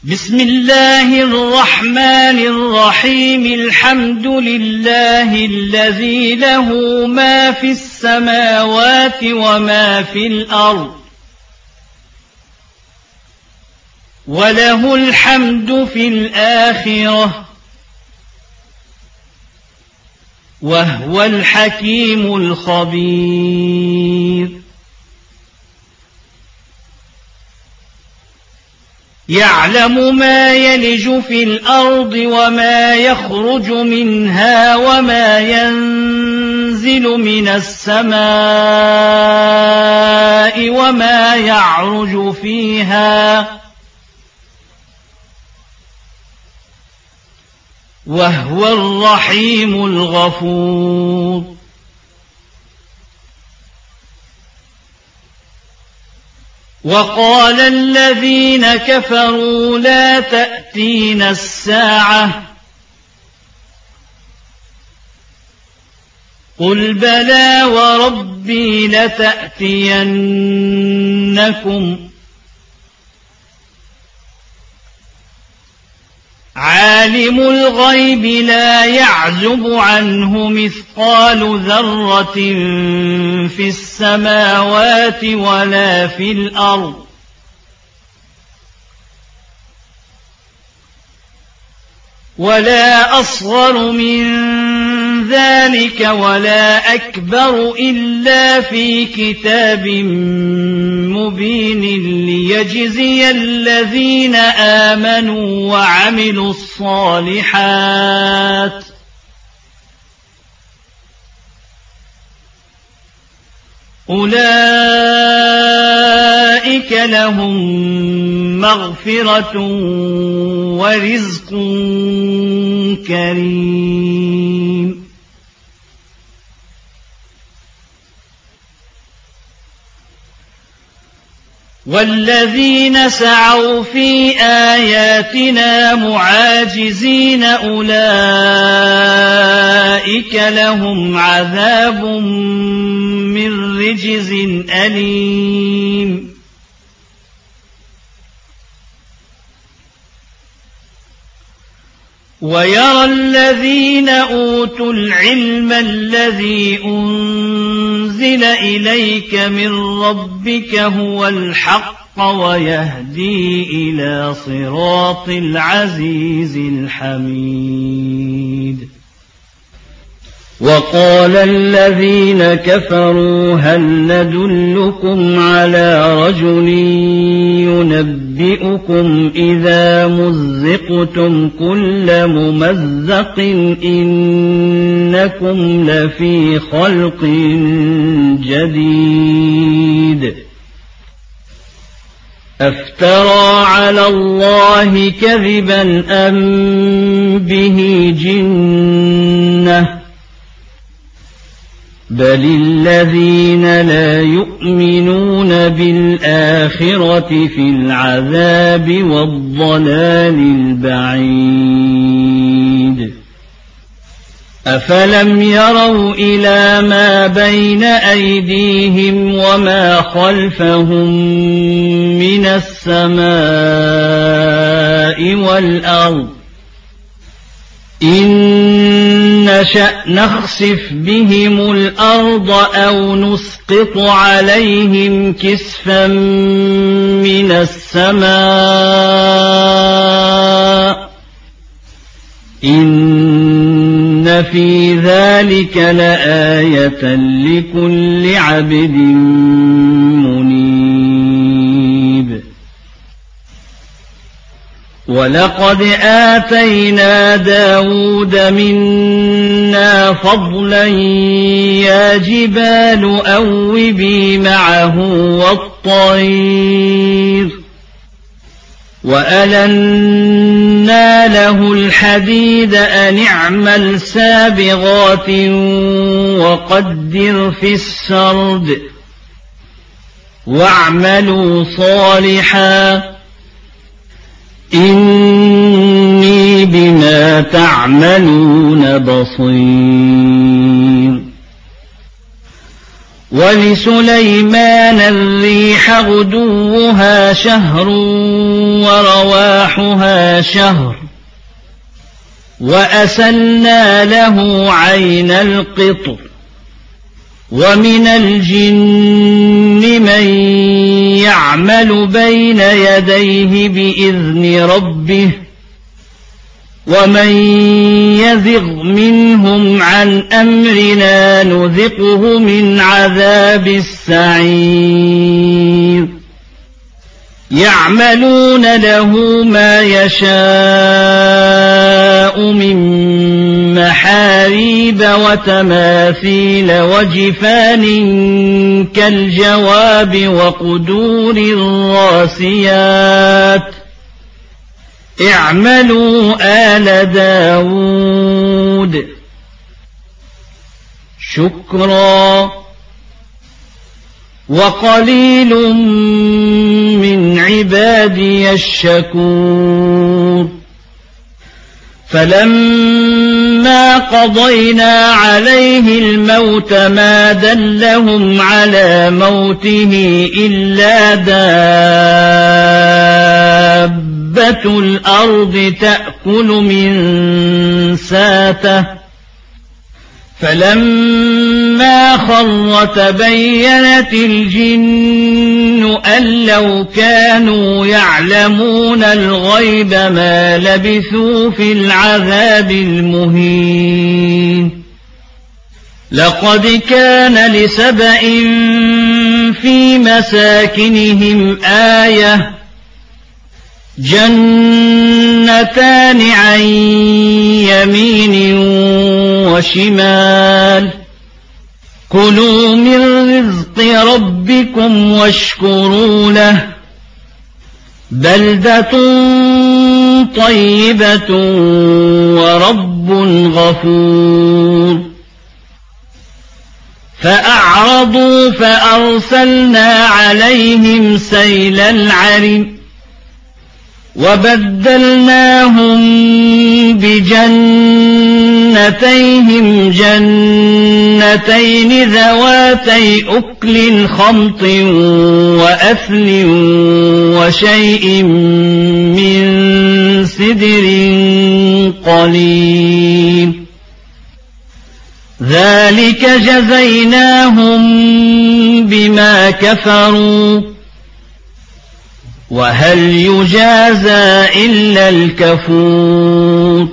بسم الله الرحمن الرحيم الحمد لله الذي له ما في السماوات وما في الأرض وله الحمد في الآخرة وهو الحكيم الخبير يعلم ما يلج في الأرض وما يخرج منها وما ينزل من السماء وما يعرج فيها وهو الرحيم الغفور وقال الذين كفروا لا تأتينا الساعة قل بلى وربي لتأتينكم عالم الغيب لا يعزب عنه مثقال ذرة في السماوات ولا في الأرض ولا أصغر من ذلك ولا أكبر إلا في كتاب مبين ليجزي الذين آمنوا وعملوا الصالحات أولئك لهم مغفرة ورزق كريم والذين سعوا في آياتنا معاجزين أولئك لهم عذاب من رجز أليم ويرى الذين أوتوا العلم الذي أنزل إليك من ربك هو الحق ويهدي إلى صراط العزيز الحميد وقال الذين كفروا هل ندلكم على رجل ينبئكم إذا مزقتم كل ممزق إنكم لفي خلق جديد أفترى على الله كذبا أم به جنة بل الذين لا يؤمنون بالآخرة في العذاب والضلال البعيد أفلم يروا إلى ما بين أيديهم وما خلفهم من السماء والأرض إن نشأ نخسف بهم الأرض أو نسقط عليهم كسفا من السماء إن في ذلك لآية لكل عبد منيب ولقد آتينا داود منا فضلا يا جبال أوبي معه والطير وألنا له الحديد أن اعمل سابغات وقدر في السرد واعملوا صالحا إني بما تعملون بصير ولسليمان الريح غدوها شهر ورواحها شهر وأسلنا له عين القطر ومن الجن من يعمل بين يديه بإذن ربه ومن يزغ منهم عن أمرنا نذقه من عذاب السعير يعملون له ما يشاء من محاريب وتماثيل وجفان كالجواب وقدور الراسيات اعملوا آل داود شكرا وقليل من عبادي الشكور فلما قضينا عليه الموت ما دلهم على موته إلا دابة الأرض تأكل من ساته فلما خر تبينت الجن أن لو كانوا يعلمون الغيب ما لبثوا في العذاب المهين لقد كان لسبإ في مساكنهم آية جنتان عن يمين وشمال كلوا من رزق ربكم واشكروا له بلدة طيبة ورب غفور فأعرضوا فأرسلنا عليهم سيل العرم وبدلناهم بجنتيهم جنتين ذواتي أكل خمط وأثل وشيء من سدر قليل ذلك جزيناهم بما كفروا وهل يجازى إلا الكفور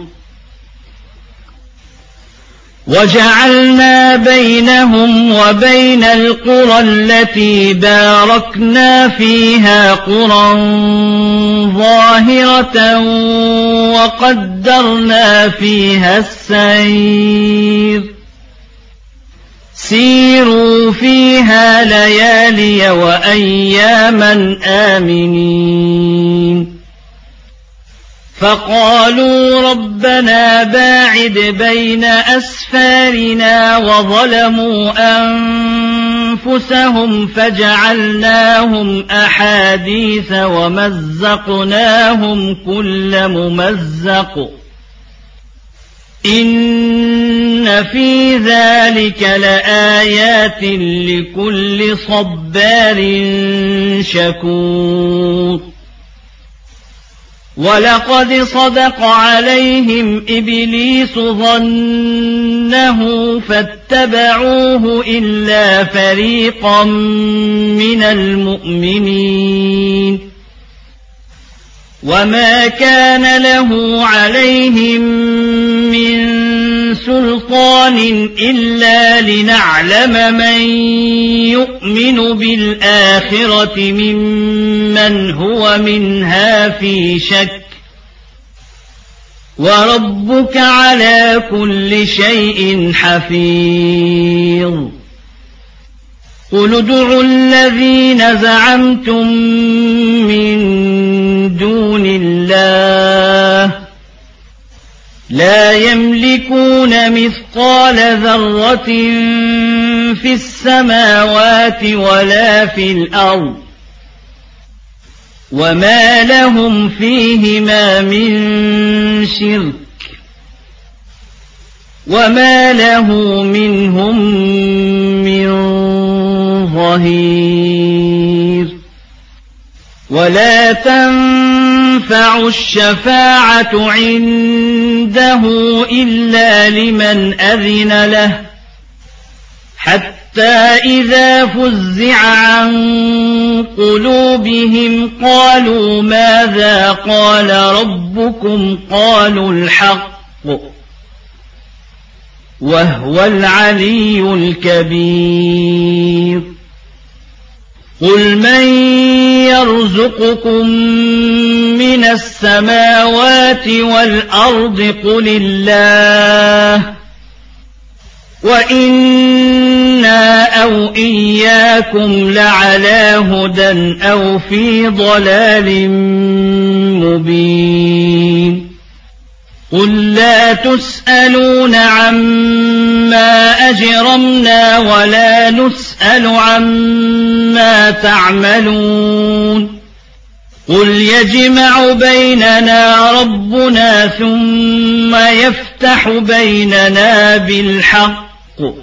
وجعلنا بينهم وبين القرى التي باركنا فيها قرى ظاهرة وقدرنا فيها السير سيروا فيها ليالي وأياما آمنين فقالوا ربنا باعد بين أسفارنا وظلموا أنفسهم فجعلناهم أحاديث ومزقناهم كل ممزق إن في ذلك لآيات لكل صبار شكور ولقد صدق عليهم إبليس ظنه فاتبعوه إلا فريقا من المؤمنين وما كان له عليهم من سلطان إلا لنعلم من يؤمن بالآخرة ممن هو منها في شك وربك على كل شيء حفيظ قل ادعوا الذين زعمتم من دون الله لا يملكون مثقال ذرة في السماوات ولا في الأرض وما لهم فيهما من شرك وما له منهم من ظهير ولا تنفع الشفاعة عنده إلا لمن أذن له حتى إذا فزع عن قلوبهم قالوا ماذا قال ربكم قالوا الحق وهو العلي الكبير قل من يرزقكم من السماوات والأرض قل الله وإنا أو إياكم لعلى هدى أو في ضلال مبين قل لا تسألون عما أجرمنا ولا نسأل عما تعملون قل يجمع بيننا ربنا ثم يفتح بيننا بالحق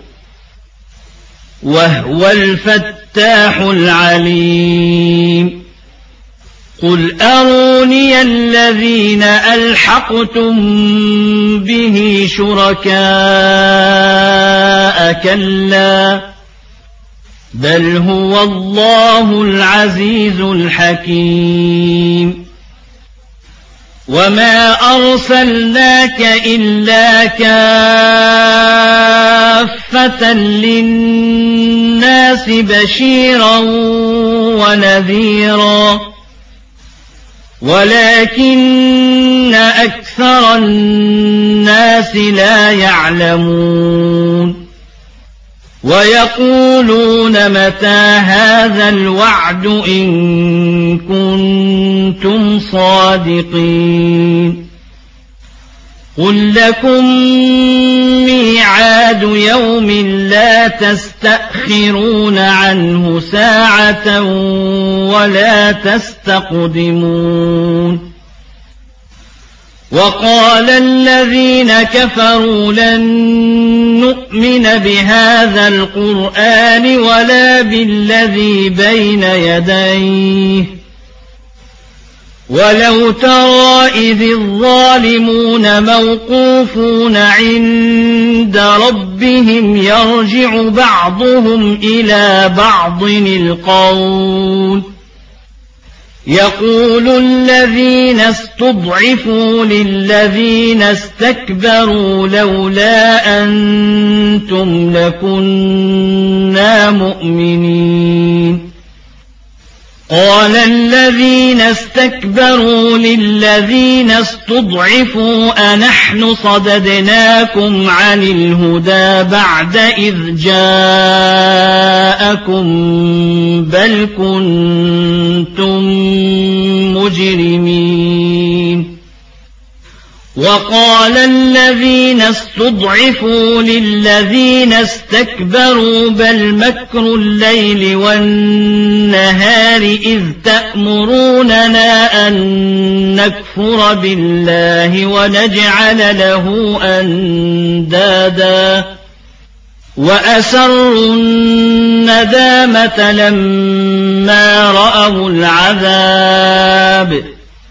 وهو الفتاح العليم قل أروني الذين ألحقتم به شركاء كلا بل هو الله العزيز الحكيم وما أرسلناك إلا كافة للناس بشيرا ونذيرا ولكن أكثر الناس لا يعلمون ويقولون متى هذا الوعد إن كنتم صادقين قل لكم ميعاد يوم لا تستأخرون عنه ساعة ولا تستقدمون وقال الذين كفروا لن نؤمن بهذا القرآن ولا بالذي بين يديه ولو ترى إذ الظالمون موقوفون عند ربهم يرجع بعضهم إلى بعض القول يقول الذين استضعفوا للذين استكبروا لولا أنتم لكنا مؤمنين قال الذين استكبروا للذين استضعفوا أنحن صددناكم عن الهدى بعد إذ جاءكم بل كنتم مجرمين وقال الذين استضعفوا للذين استكبروا بل مكر الليل والنهار إذ تأمروننا أن نكفر بالله ونجعل له أندادا وأسروا الندامة لما رأوا العذاب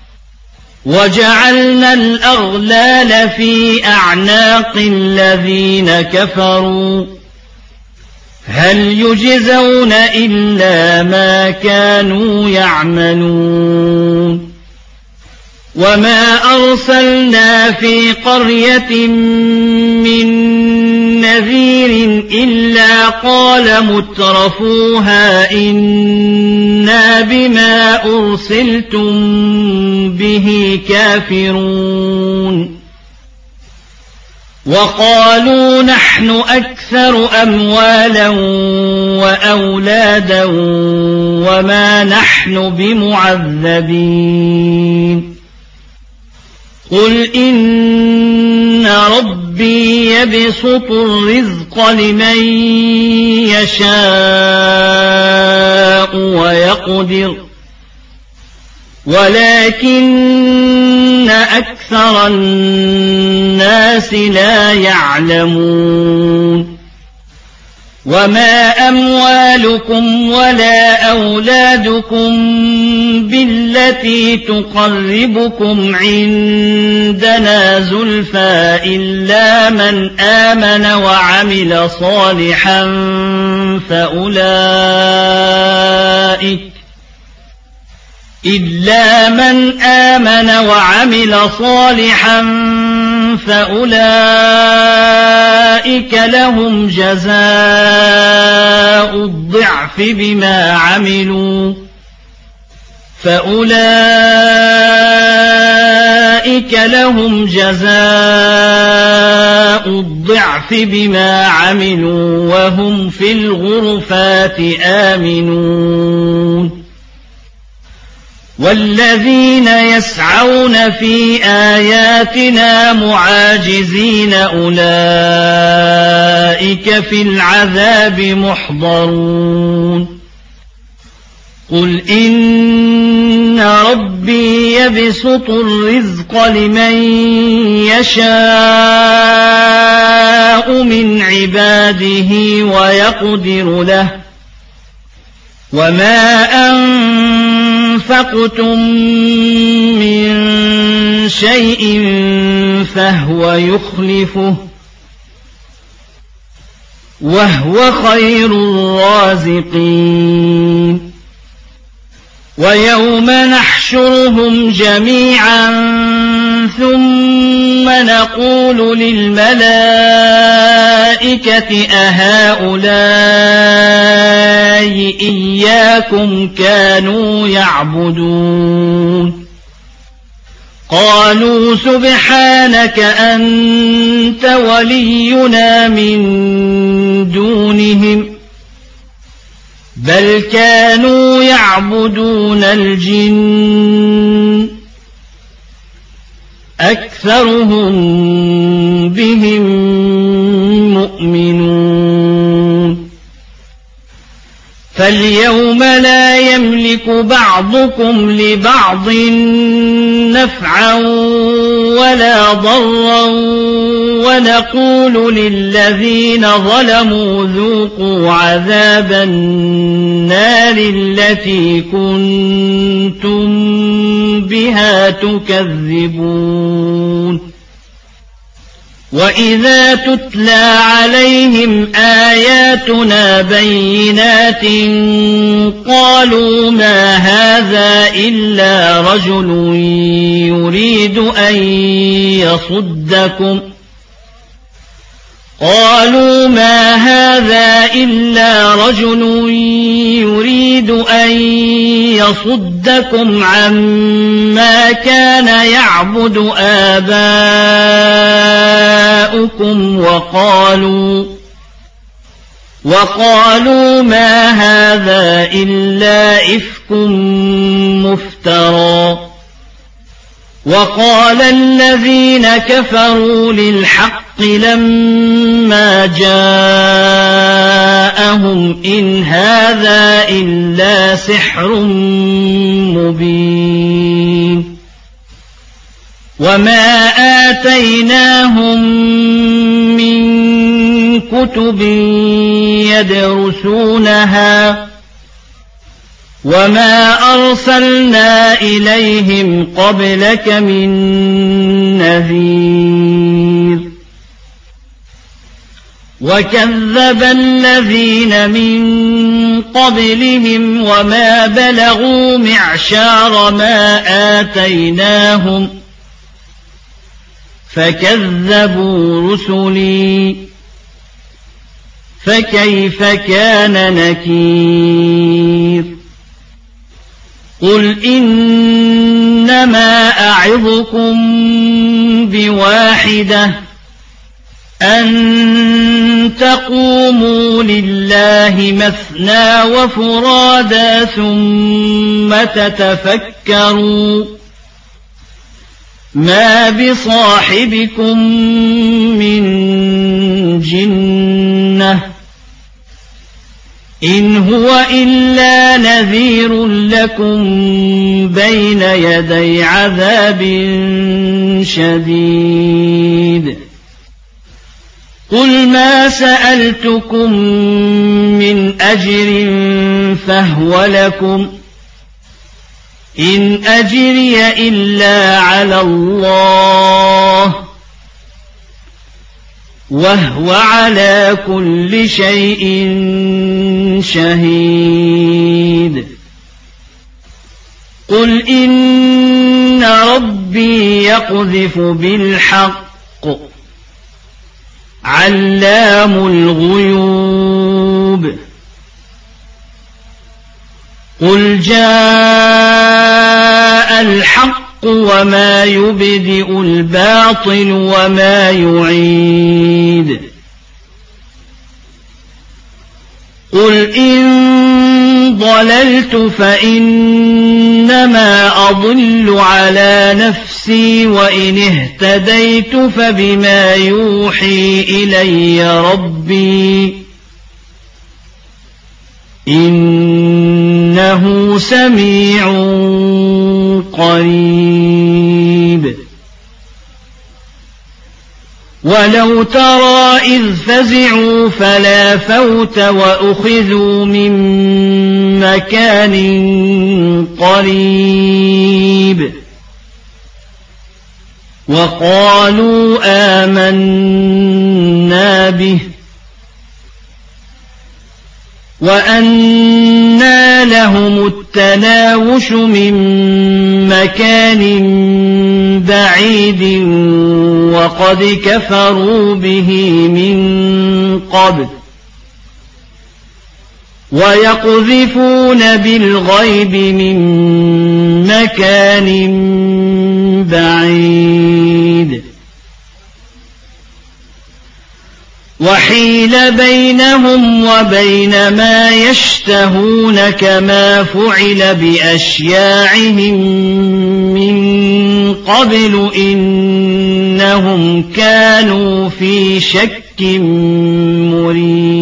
وجعلنا الأغلال في أعناق الذين كفروا هل يجزون إلا ما كانوا يعملون وما أرسلنا في قرية من نذير إلا قال مترفوها إنا بما أرسلتم به كافرون وقالوا نحن أكثر أموالا وأولادا وما نحن بمعذبين قل إن ربي يبسط الرزق لمن يشاء ويقدر ولكن أكثر الناس لا يعلمون وما أموالكم ولا أولادكم بالتي تقربكم عندنا زلفى إلا من آمن وعمل صالحا فأولئك لهم جزاء الضعف بما عملوا وهم في الغرفات آمنون والذين يسعون في آياتنا معاجزين أولئك في العذاب محضرون قل إن ربي يبسط الرزق لمن يشاء من عباده ويقدر له وما أنفقتم من شيء فهو يخلفه وهو خير الرازقين ويوم نحشرهم جميعا ثم نقول للملائكة أهؤلاء إياكم كانوا يعبدون قالوا سبحانك أنت ولينا من دونهم بل كانوا يعبدون الجن أكثرهم بهم مؤمنون فاليوم لا يملك بعضكم لبعض نفعا ولا ضرا ونقول للذين ظلموا ذوقوا عذاب النار التي كنتم بها تكذبون وإذا تتلى عليهم آياتنا بينات قالوا ما هذا إلا رجل يريد أن يصدكم عما كان يعبد آباؤكم وقالوا ما هذا إلا إفك مفترى وقال الذين كفروا للحق لما جاءهم إن هذا إلا سحر مبين وما آتيناهم من كتب يدرسونها وما أرسلنا إليهم قبلك من نذير وكذب الذين من قبلهم وما بلغوا معشار ما آتيناهم فكذبوا رسلي فكيف كان نكير قل إنما أعظكم بواحدة أن تقوموا لله مثنى وفرادا ثم تتفكروا ما بصاحبكم من جنة إن هو إلا نذير لكم بين يدي عذاب شديد قل ما سألتكم من أجر فهو لكم إن أجري إلا على الله وهو على كل شيء شهيد قل إن ربي يقذف بالحق علام الغيوب قل جاء الحق وما يبدئ الباطل وما يعيد قل إن ضللت فإنما أضل على نفسي وإن اهتديت فبما يوحي إلي ربي إنه سميع قريب ولو ترى إذ فزعوا فلا فوت وأخذوا من مكان قريب وقالوا آمنا به وأنى لهم التناوش من مكان بعيد وقد كفروا به من قبل ويقذفون بالغيب من مكان بعيد وحيل بينهم وبين ما يشتهون كما فعل بأشياعهم من قبل إنهم كانوا في شك مريب